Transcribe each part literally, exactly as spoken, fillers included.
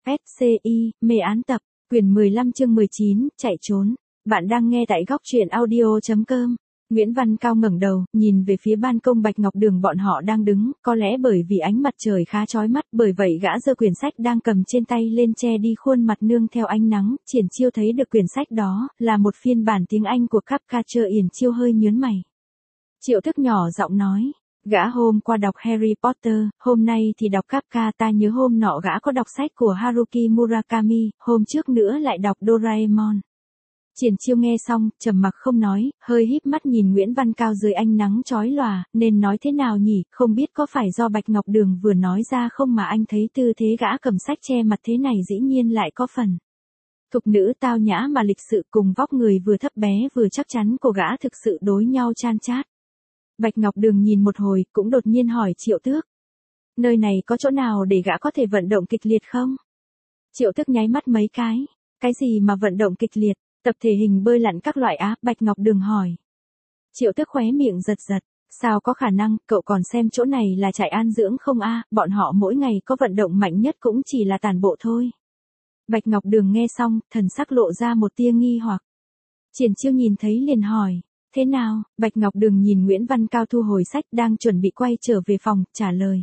Pet xê i, mê án tập, quyển mười lăm chương mười chín, chạy trốn. Bạn đang nghe tại góc truyện audio.com. Nguyễn Văn Cao ngẩng đầu, nhìn về phía ban công Bạch Ngọc Đường bọn họ đang đứng, có lẽ bởi vì ánh mặt trời khá chói mắt, bởi vậy gã giơ quyển sách đang cầm trên tay lên che đi khuôn mặt nương theo ánh nắng. Triển Chiêu thấy được quyển sách đó, là một phiên bản tiếng Anh của Kafka. Triển Chiêu hơi nhớn mày. Triệu Thức nhỏ giọng nói. Gã hôm qua đọc Harry Potter, hôm nay thì đọc Kafka. Ta nhớ hôm nọ gã có đọc sách của Haruki Murakami, hôm trước nữa lại đọc Doraemon. Triển Chiêu nghe xong, trầm mặc không nói, hơi híp mắt nhìn Nguyễn Văn Cao dưới ánh nắng chói lòa, nên nói thế nào nhỉ, không biết có phải do Bạch Ngọc Đường vừa nói ra không mà anh thấy tư thế gã cầm sách che mặt thế này dĩ nhiên lại có phần thục nữ tao nhã mà lịch sự, cùng vóc người vừa thấp bé vừa chắc chắn của gã thực sự đối nhau chan chát. Bạch Ngọc Đường nhìn một hồi, cũng đột nhiên hỏi Triệu Tước. Nơi này có chỗ nào để gã có thể vận động kịch liệt không? Triệu Tước nháy mắt mấy cái. Cái gì mà vận động kịch liệt? Tập thể hình bơi lặn các loại á? Bạch Ngọc Đường hỏi. Triệu Tước khóe miệng giật giật. Sao có khả năng, cậu còn xem chỗ này là trại an dưỡng không a? Bọn họ mỗi ngày có vận động mạnh nhất cũng chỉ là tản bộ thôi. Bạch Ngọc Đường nghe xong, thần sắc lộ ra một tia nghi hoặc. Triển Chiêu nhìn thấy liền hỏi. Thế nào? Bạch Ngọc Đường nhìn Nguyễn Văn Cao thu hồi sách đang chuẩn bị quay trở về phòng, trả lời.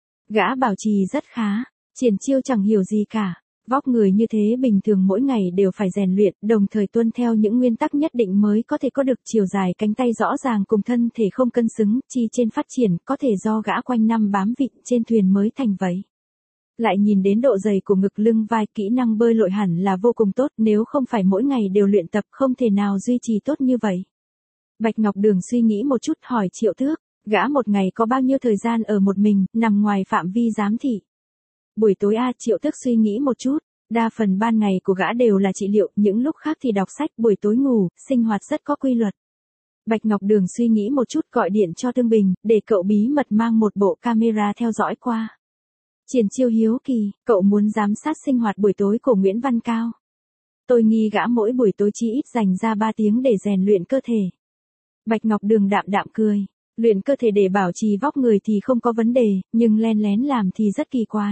Gã bảo trì rất khá. Triển Chiêu chẳng hiểu gì cả. Vóc người như thế bình thường mỗi ngày đều phải rèn luyện, đồng thời tuân theo những nguyên tắc nhất định mới có thể có được chiều dài cánh tay rõ ràng cùng thân thể không cân xứng, chi trên phát triển, có thể do gã quanh năm bám vịn trên thuyền mới thành vậy. Lại nhìn đến độ dày của ngực lưng vai, kỹ năng bơi lội hẳn là vô cùng tốt, nếu không phải mỗi ngày đều luyện tập không thể nào duy trì tốt như vậy. Bạch Ngọc Đường suy nghĩ một chút hỏi Triệu Tước, gã một ngày có bao nhiêu thời gian ở một mình, nằm ngoài phạm vi giám thị? Buổi tối a? Triệu Tước suy nghĩ một chút, đa phần ban ngày của gã đều là trị liệu, những lúc khác thì đọc sách, buổi tối ngủ, sinh hoạt rất có quy luật. Bạch Ngọc Đường suy nghĩ một chút gọi điện cho Tương Bình, để cậu bí mật mang một bộ camera theo dõi qua. Triển Chiêu hiếu kỳ, cậu muốn giám sát sinh hoạt buổi tối của Nguyễn Văn Cao. Tôi nghi gã mỗi buổi tối chỉ ít dành ra ba tiếng để rèn luyện cơ thể. Bạch Ngọc Đường đạm đạm cười, luyện cơ thể để bảo trì vóc người thì không có vấn đề, nhưng len lén làm thì rất kỳ quái.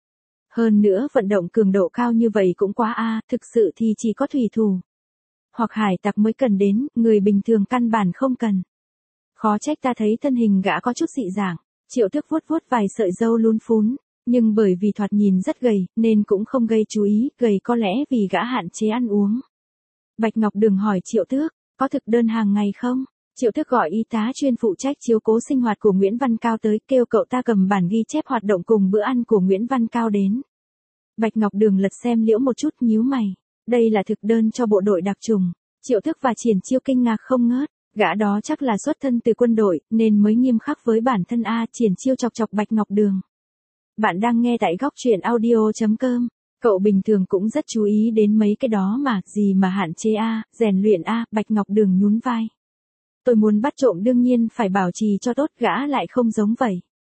Hơn nữa vận động cường độ cao như vậy cũng quá a, thực sự thì chỉ có thủy thủ hoặc hải tặc mới cần đến, người bình thường căn bản không cần. Khó trách ta thấy thân hình gã có chút dị dạng. Triệu Tước vuốt vuốt vài sợi râu lún phún, nhưng bởi vì thoạt nhìn rất gầy, nên cũng không gây chú ý, gầy có lẽ vì gã hạn chế ăn uống. Bạch Ngọc Đường hỏi Triệu Tước, có thực đơn hàng ngày không? Triệu Tước gọi y tá chuyên phụ trách chiếu cố sinh hoạt của Nguyễn Văn Cao tới, kêu cậu ta cầm bản ghi chép hoạt động cùng bữa ăn của Nguyễn Văn Cao đến. Bạch Ngọc Đường lật xem liễu một chút, nhíu mày. Đây là thực đơn cho bộ đội đặc trùng. Triệu Tước và Triển Chiêu kinh ngạc không ngớt. Gã đó chắc là xuất thân từ quân đội, nên mới nghiêm khắc với bản thân a. Triển Chiêu chọc chọc Bạch Ngọc Đường. Bạn đang nghe tại góc truyện audio.com. Cậu bình thường cũng rất chú ý đến mấy cái đó mà, gì mà hạn chế a, rèn luyện a. Bạch Ngọc Đường nhún vai. Tôi muốn bắt trộm đương nhiên phải bảo trì cho tốt, gã lại không giống vậy.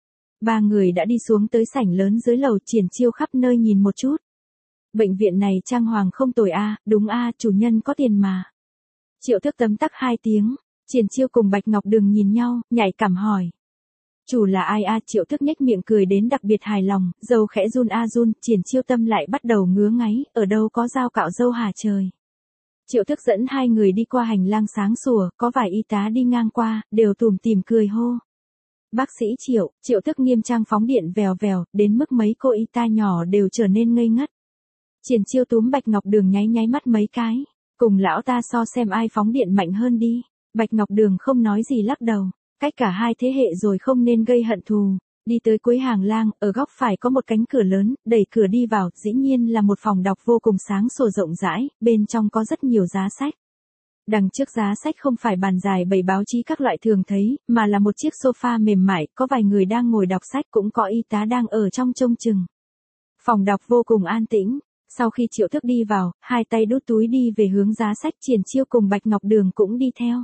Ba người đã đi xuống tới sảnh lớn dưới lầu. Triển Chiêu khắp nơi nhìn một chút. Bệnh viện này trang hoàng không tồi a, đúng a, chủ nhân có tiền mà. Triệu Tước tấm tắc hai tiếng. Triển Chiêu cùng Bạch Ngọc Đường nhìn nhau, nhạy cảm hỏi. Chủ là ai a? Triệu Tước nhếch miệng cười đến đặc biệt hài lòng, râu khẽ run a run. Triển Chiêu tâm lại bắt đầu ngứa ngáy, ở đâu có dao cạo râu hả trời. Triệu Tước dẫn hai người đi qua hành lang sáng sủa, có vài y tá đi ngang qua, đều tủm tỉm cười hô. Bác sĩ Triệu. Triệu Tước nghiêm trang phóng điện vèo vèo, đến mức mấy cô y tá nhỏ đều trở nên ngây ngất. Triển Chiêu túm Bạch Ngọc Đường nháy nháy mắt mấy cái. Cùng lão ta so xem ai phóng điện mạnh hơn đi. Bạch Ngọc Đường không nói gì lắc đầu. Cách cả hai thế hệ rồi không nên gây hận thù. Đi tới cuối hàng lang, ở góc phải có một cánh cửa lớn, đẩy cửa đi vào, dĩ nhiên là một phòng đọc vô cùng sáng sủa rộng rãi, bên trong có rất nhiều giá sách. Đằng trước giá sách không phải bàn dài bày báo chí các loại thường thấy, mà là một chiếc sofa mềm mại, có vài người đang ngồi đọc sách, cũng có y tá đang ở trong trông chừng. Phòng đọc vô cùng an tĩnh. Sau khi Triệu Tước đi vào, hai tay đút túi đi về hướng giá sách. Triển Chiêu cùng Bạch Ngọc Đường cũng đi theo.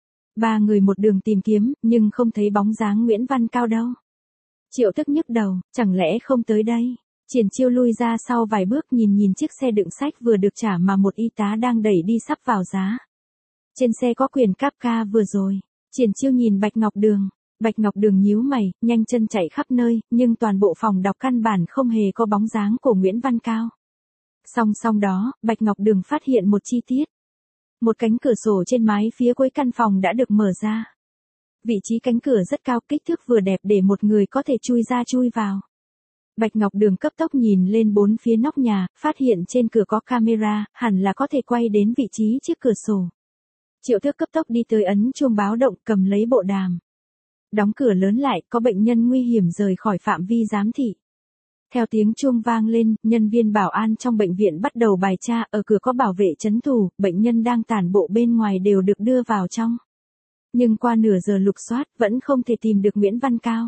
Ba người một đường tìm kiếm, nhưng không thấy bóng dáng Nguyễn Văn Cao đâu. Triệu Tước nhức đầu, chẳng lẽ không tới đây? Triển Chiêu lui ra sau vài bước, nhìn nhìn chiếc xe đựng sách vừa được trả mà một y tá đang đẩy đi sắp vào giá. Trên xe có quyển Kafka vừa rồi. Triển Chiêu nhìn Bạch Ngọc Đường. Bạch Ngọc Đường nhíu mày, nhanh chân chạy khắp nơi, nhưng toàn bộ phòng đọc căn bản không hề có bóng dáng của Nguyễn Văn Cao. Song song đó, Bạch Ngọc Đường phát hiện một chi tiết. Một cánh cửa sổ trên mái phía cuối căn phòng đã được mở ra. Vị trí cánh cửa rất cao, kích thước vừa đẹp để một người có thể chui ra chui vào. Bạch Ngọc Đường cấp tốc nhìn lên bốn phía nóc nhà, phát hiện trên cửa có camera, hẳn là có thể quay đến vị trí chiếc cửa sổ. Triệu Tước cấp tốc đi tới ấn chuông báo động, cầm lấy bộ đàm. Đóng cửa lớn lại, có bệnh nhân nguy hiểm rời khỏi phạm vi giám thị. Theo tiếng chuông vang lên, nhân viên bảo an trong bệnh viện bắt đầu bài tra, ở cửa có bảo vệ trấn thủ, bệnh nhân đang tản bộ bên ngoài đều được đưa vào trong. Nhưng qua nửa giờ lục soát, vẫn không thể tìm được Nguyễn Văn Cao.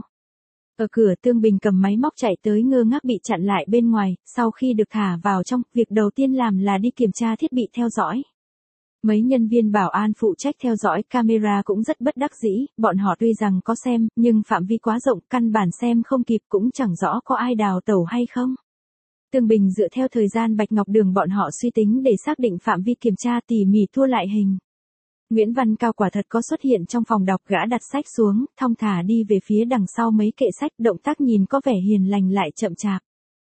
Ở cửa, Tương Bình cầm máy móc chạy tới ngơ ngác bị chặn lại bên ngoài, sau khi được thả vào trong, việc đầu tiên làm là đi kiểm tra thiết bị theo dõi. Mấy nhân viên bảo an phụ trách theo dõi camera cũng rất bất đắc dĩ, bọn họ tuy rằng có xem, nhưng phạm vi quá rộng, căn bản xem không kịp, cũng chẳng rõ có ai đào tẩu hay không. Tương Bình dựa theo thời gian Bạch Ngọc Đường bọn họ suy tính để xác định phạm vi kiểm tra, tỉ mỉ thua lại hình. Nguyễn Văn Cao quả thật có xuất hiện trong phòng đọc, gã đặt sách xuống, thong thả đi về phía đằng sau mấy kệ sách, động tác nhìn có vẻ hiền lành lại chậm chạp.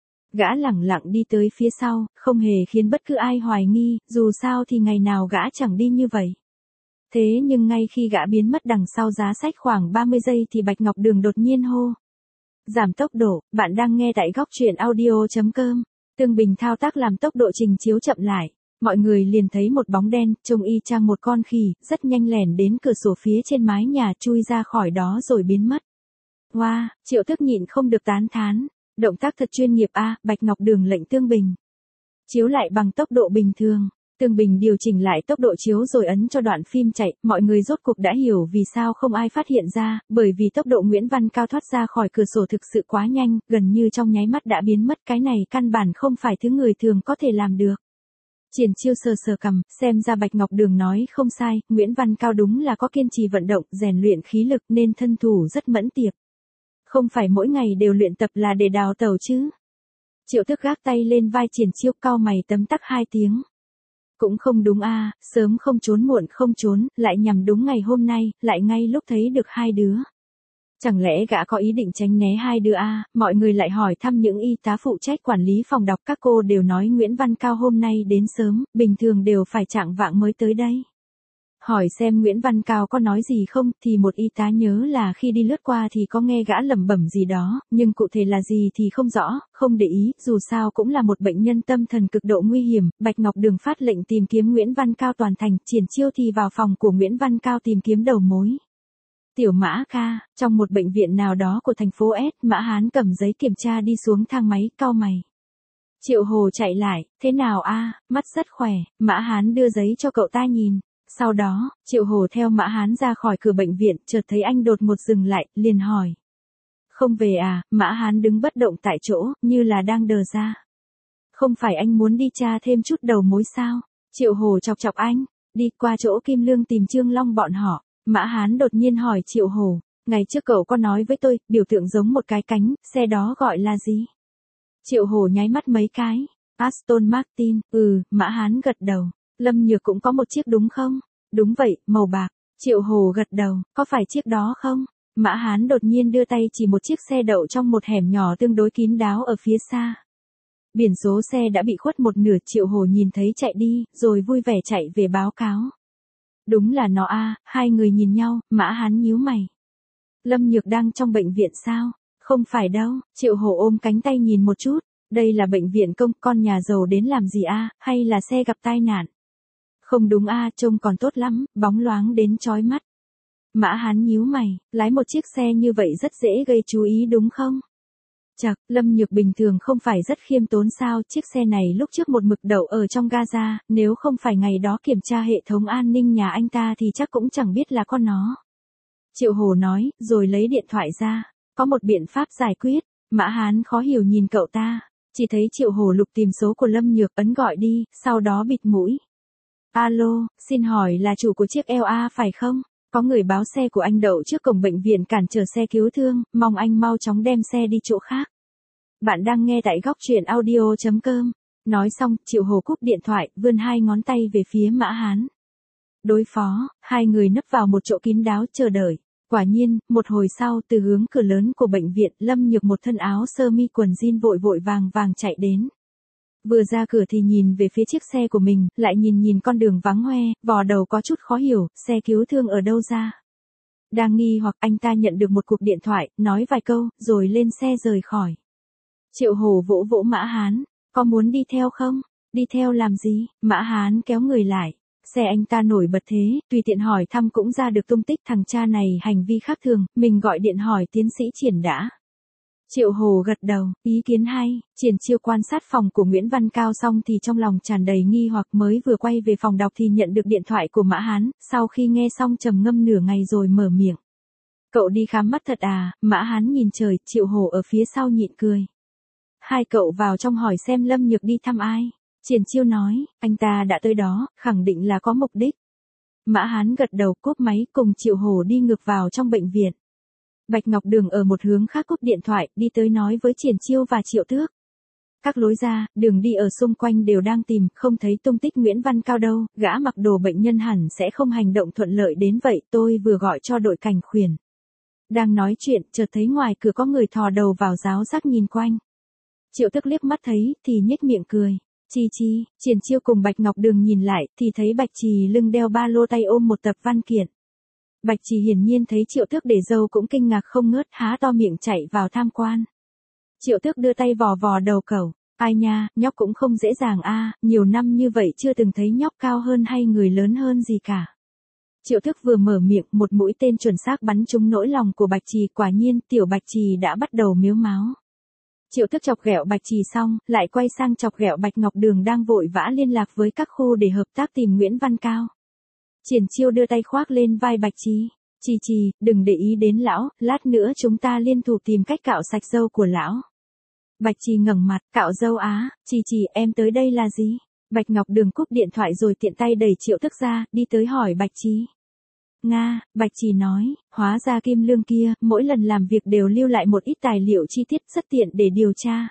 Gã lẳng lặng đi tới phía sau, không hề khiến bất cứ ai hoài nghi, dù sao thì ngày nào gã chẳng đi như vậy. Thế nhưng ngay khi gã biến mất đằng sau giá sách khoảng ba mươi giây thì Bạch Ngọc Đường đột nhiên hô. Giảm tốc độ, bạn đang nghe tại góc truyện audio chấm com. Tương Bình thao tác làm tốc độ trình chiếu chậm lại. Mọi người liền thấy một bóng đen, trông y chang một con khỉ, rất nhanh lẻn đến cửa sổ phía trên mái nhà, chui ra khỏi đó rồi biến mất. Wow, Triệu Tước nhịn không được tán thán. Động tác thật chuyên nghiệp a, Bạch Ngọc Đường lệnh Tương Bình. Chiếu lại bằng tốc độ bình thường. Tương Bình điều chỉnh lại tốc độ chiếu rồi ấn cho đoạn phim chạy, mọi người rốt cuộc đã hiểu vì sao không ai phát hiện ra, bởi vì tốc độ Nguyễn Văn Cao thoát ra khỏi cửa sổ thực sự quá nhanh, gần như trong nháy mắt đã biến mất, cái này căn bản không phải thứ người thường có thể làm được. Triển Chiêu sờ sờ cằm, xem ra Bạch Ngọc Đường nói không sai, Nguyễn Văn Cao đúng là có kiên trì vận động, rèn luyện khí lực nên thân thủ rất mẫn tiệp. Không phải mỗi ngày đều luyện tập là để đào tẩu chứ. Triệu Tước gác tay lên vai Triển Chiêu, cau mày tấm tắc hai tiếng. Cũng không đúng a, sớm không trốn muộn không trốn, lại nhằm đúng ngày hôm nay, lại ngay lúc thấy được hai đứa. Chẳng lẽ gã có ý định tránh né hai đứa a? Mọi người lại hỏi thăm những y tá phụ trách quản lý phòng đọc, các cô đều nói Nguyễn Văn Cao hôm nay đến sớm, bình thường đều phải chạng vạng mới tới đây. Hỏi xem Nguyễn Văn Cao có nói gì không, thì một y tá nhớ là khi đi lướt qua thì có nghe gã lẩm bẩm gì đó, nhưng cụ thể là gì thì không rõ, không để ý, dù sao cũng là một bệnh nhân tâm thần cực độ nguy hiểm. Bạch Ngọc Đường phát lệnh tìm kiếm Nguyễn Văn Cao toàn thành, Triển Chiêu thì vào phòng của Nguyễn Văn Cao tìm kiếm đầu mối. Tiểu Mã ca, trong một bệnh viện nào đó của thành phố S, Mã Hán cầm giấy kiểm tra đi xuống thang máy, cau mày. Triệu Hồ chạy lại, thế nào a? Mắt rất khỏe, Mã Hán đưa giấy cho cậu ta nhìn. Sau đó, Triệu Hồ theo Mã Hán ra khỏi cửa bệnh viện, chợt thấy anh đột ngột dừng lại, liền hỏi. Không về à? Mã Hán đứng bất động tại chỗ, như là đang đờ ra. Không phải anh muốn đi tra thêm chút đầu mối sao? Triệu Hồ chọc chọc anh, đi qua chỗ Kim Lương tìm Trương Long bọn họ. Mã Hán đột nhiên hỏi Triệu Hồ, ngày trước cậu có nói với tôi, biểu tượng giống một cái cánh, xe đó gọi là gì? Triệu Hồ nháy mắt mấy cái, Aston Martin, ừ, Mã Hán gật đầu. Lâm Nhược cũng có một chiếc đúng không? Đúng vậy, màu bạc. Triệu Hồ gật đầu, có phải chiếc đó không? Mã Hán đột nhiên đưa tay chỉ một chiếc xe đậu trong một hẻm nhỏ tương đối kín đáo ở phía xa. Biển số xe đã bị khuất một nửa, Triệu Hồ nhìn thấy chạy đi, rồi vui vẻ chạy về báo cáo. Đúng là nó a. Hai người nhìn nhau, Mã Hán nhíu mày. Lâm Nhược đang trong bệnh viện sao? Không phải đâu, Triệu Hồ ôm cánh tay nhìn một chút, đây là bệnh viện công, con nhà giàu đến làm gì a, hay là xe gặp tai nạn? Không đúng a, trông còn tốt lắm, bóng loáng đến chói mắt. Mã Hán nhíu mày, lái một chiếc xe như vậy rất dễ gây chú ý đúng không? Chậc, Lâm Nhược bình thường không phải rất khiêm tốn sao, chiếc xe này lúc trước một mực đậu ở trong gaza, nếu không phải ngày đó kiểm tra hệ thống an ninh nhà anh ta thì chắc cũng chẳng biết là con nó. Triệu Hồ nói, rồi lấy điện thoại ra, có một biện pháp giải quyết. Mã Hán khó hiểu nhìn cậu ta, chỉ thấy Triệu Hồ lục tìm số của Lâm Nhược, ấn gọi đi, sau đó bịt mũi. Alo, xin hỏi là chủ của chiếc lờ a phải không? Có người báo xe của anh đậu trước cổng bệnh viện cản trở xe cứu thương, mong anh mau chóng đem xe đi chỗ khác. Bạn đang nghe tại góc truyện audio chấm com. Nói xong, Triệu Hồ cúp điện thoại, vươn hai ngón tay về phía Mã Hán. Đối phó, hai người nấp vào một chỗ kín đáo chờ đợi. Quả nhiên, một hồi sau, từ hướng cửa lớn của bệnh viện, Lâm Nhược một thân áo sơ mi quần jean vội vội vàng vàng chạy đến. Vừa ra cửa thì nhìn về phía chiếc xe của mình, lại nhìn nhìn con đường vắng hoe, vò đầu có chút khó hiểu, xe cứu thương ở đâu ra. Đang nghi hoặc anh ta nhận được một cuộc điện thoại, nói vài câu, rồi lên xe rời khỏi. Triệu Hồ vỗ vỗ Mã Hán, có muốn đi theo không? Đi theo làm gì? Mã Hán kéo người lại. Xe anh ta nổi bật thế, tùy tiện hỏi thăm cũng ra được tung tích thằng cha này hành vi khác thường, mình gọi điện hỏi tiến sĩ Triển đã. Triệu Hồ gật đầu, ý kiến hay. Triển Chiêu quan sát phòng của Nguyễn Văn Cao xong thì trong lòng tràn đầy nghi hoặc, mới vừa quay về phòng đọc thì nhận được điện thoại của Mã Hán, sau khi nghe xong trầm ngâm nửa ngày rồi mở miệng. Cậu đi khám mắt thật à? Mã Hán nhìn trời, Triệu Hồ ở phía sau nhịn cười. Hai cậu vào trong hỏi xem Lâm Nhược đi thăm ai. Triển Chiêu nói, anh ta đã tới đó, khẳng định là có mục đích. Mã Hán gật đầu cúp máy cùng Triệu Hồ đi ngược vào trong bệnh viện. Bạch Ngọc Đường ở một hướng khác cúp điện thoại, đi tới nói với Triển Chiêu và Triệu Tước. Các lối ra, đường đi ở xung quanh đều đang tìm, không thấy tung tích Nguyễn Văn Cao đâu, gã mặc đồ bệnh nhân hẳn sẽ không hành động thuận lợi đến vậy, tôi vừa gọi cho đội cảnh khuyển. Đang nói chuyện, chợt thấy ngoài cửa có người thò đầu vào ráo rác nhìn quanh. Triệu Tước liếc mắt thấy, thì nhếch miệng cười. Chi chi, Triển Chiêu cùng Bạch Ngọc Đường nhìn lại, thì thấy Bạch Trì lưng đeo ba lô tay ôm một tập văn kiện. Bạch Trì hiển nhiên thấy Triệu Tước để dâu cũng kinh ngạc không ngớt, há to miệng chạy vào tham quan. Triệu Tước đưa tay vò vò đầu cậu, ai nha, nhóc cũng không dễ dàng a, nhiều năm như vậy chưa từng thấy nhóc cao hơn hay người lớn hơn gì cả. Triệu Tước vừa mở miệng, một mũi tên chuẩn xác bắn trúng nỗi lòng của Bạch Trì, quả nhiên tiểu Bạch Trì đã bắt đầu mếu máo. Triệu Tước chọc ghẹo Bạch Trì xong, lại quay sang chọc ghẹo Bạch Ngọc Đường đang vội vã liên lạc với các khu để hợp tác tìm Nguyễn Văn Cao. Triển Chiêu đưa tay khoác lên vai Bạch Trì. Trì Trì, đừng để ý đến lão, lát nữa chúng ta liên thủ tìm cách cạo sạch râu của lão. Bạch Trì ngẩng mặt, cạo râu á, Trì Trì em tới đây là gì? Bạch Ngọc Đường cúp điện thoại rồi tiện tay đẩy Triệu Tước ra, đi tới hỏi Bạch Trì. Nga, Bạch Trì nói, hóa ra Kim Lương kia, mỗi lần làm việc đều lưu lại một ít tài liệu chi tiết rất tiện để điều tra.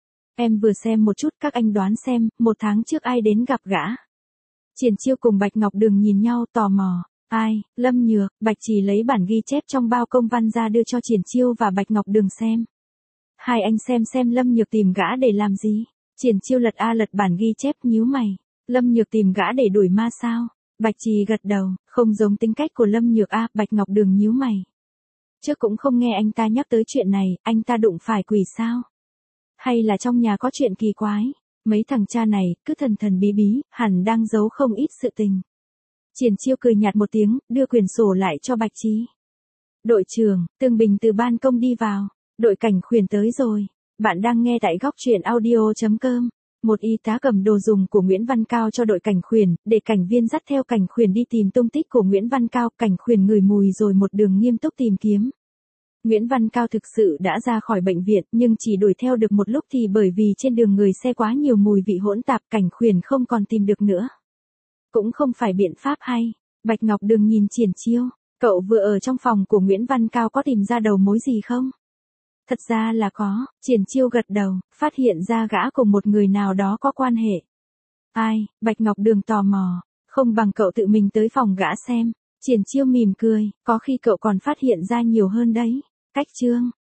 Em vừa xem một chút, các anh đoán xem, một tháng trước ai đến gặp gã. Triển Chiêu cùng Bạch Ngọc Đường nhìn nhau tò mò. Ai? Lâm Nhược. Bạch Trì lấy bản ghi chép trong bao công văn ra đưa cho Triển Chiêu và Bạch Ngọc Đường xem. Hai anh xem xem Lâm Nhược tìm gã để làm gì. Triển Chiêu lật a lật bản ghi chép nhíu mày. Lâm Nhược tìm gã để đuổi ma sao? Bạch Trì gật đầu, không giống tính cách của Lâm Nhược a. Bạch Ngọc Đường nhíu mày. Trước cũng không nghe anh ta nhắc tới chuyện này, anh ta đụng phải quỷ sao? Hay là trong nhà có chuyện kỳ quái? Mấy thằng cha này, cứ thần thần bí bí, hẳn đang giấu không ít sự tình. Triển Chiêu cười nhạt một tiếng, đưa quyển sổ lại cho Bạch Trì. Đội trưởng, Tương Bình từ ban công đi vào. Đội cảnh khuyển tới rồi. Bạn đang nghe tại góc truyện audio chấm com. Một y tá cầm đồ dùng của Nguyễn Văn Cao cho đội cảnh khuyển, để cảnh viên dắt theo cảnh khuyển đi tìm tung tích của Nguyễn Văn Cao. Cảnh khuyển ngửi mùi rồi một đường nghiêm túc tìm kiếm. Nguyễn Văn Cao thực sự đã ra khỏi bệnh viện, nhưng chỉ đuổi theo được một lúc thì bởi vì trên đường người xe quá nhiều mùi vị hỗn tạp, cảnh khuyển không còn tìm được nữa. Cũng không phải biện pháp hay. Bạch Ngọc Đường nhìn Triển Chiêu, cậu vừa ở trong phòng của Nguyễn Văn Cao có tìm ra đầu mối gì không? Thật ra là có. Triển Chiêu gật đầu, phát hiện ra gã cùng một người nào đó có quan hệ. Ai? Bạch Ngọc Đường tò mò. Không bằng cậu tự mình tới phòng gã xem. Triển Chiêu mỉm cười, có khi cậu còn phát hiện ra nhiều hơn đấy. Cách chương.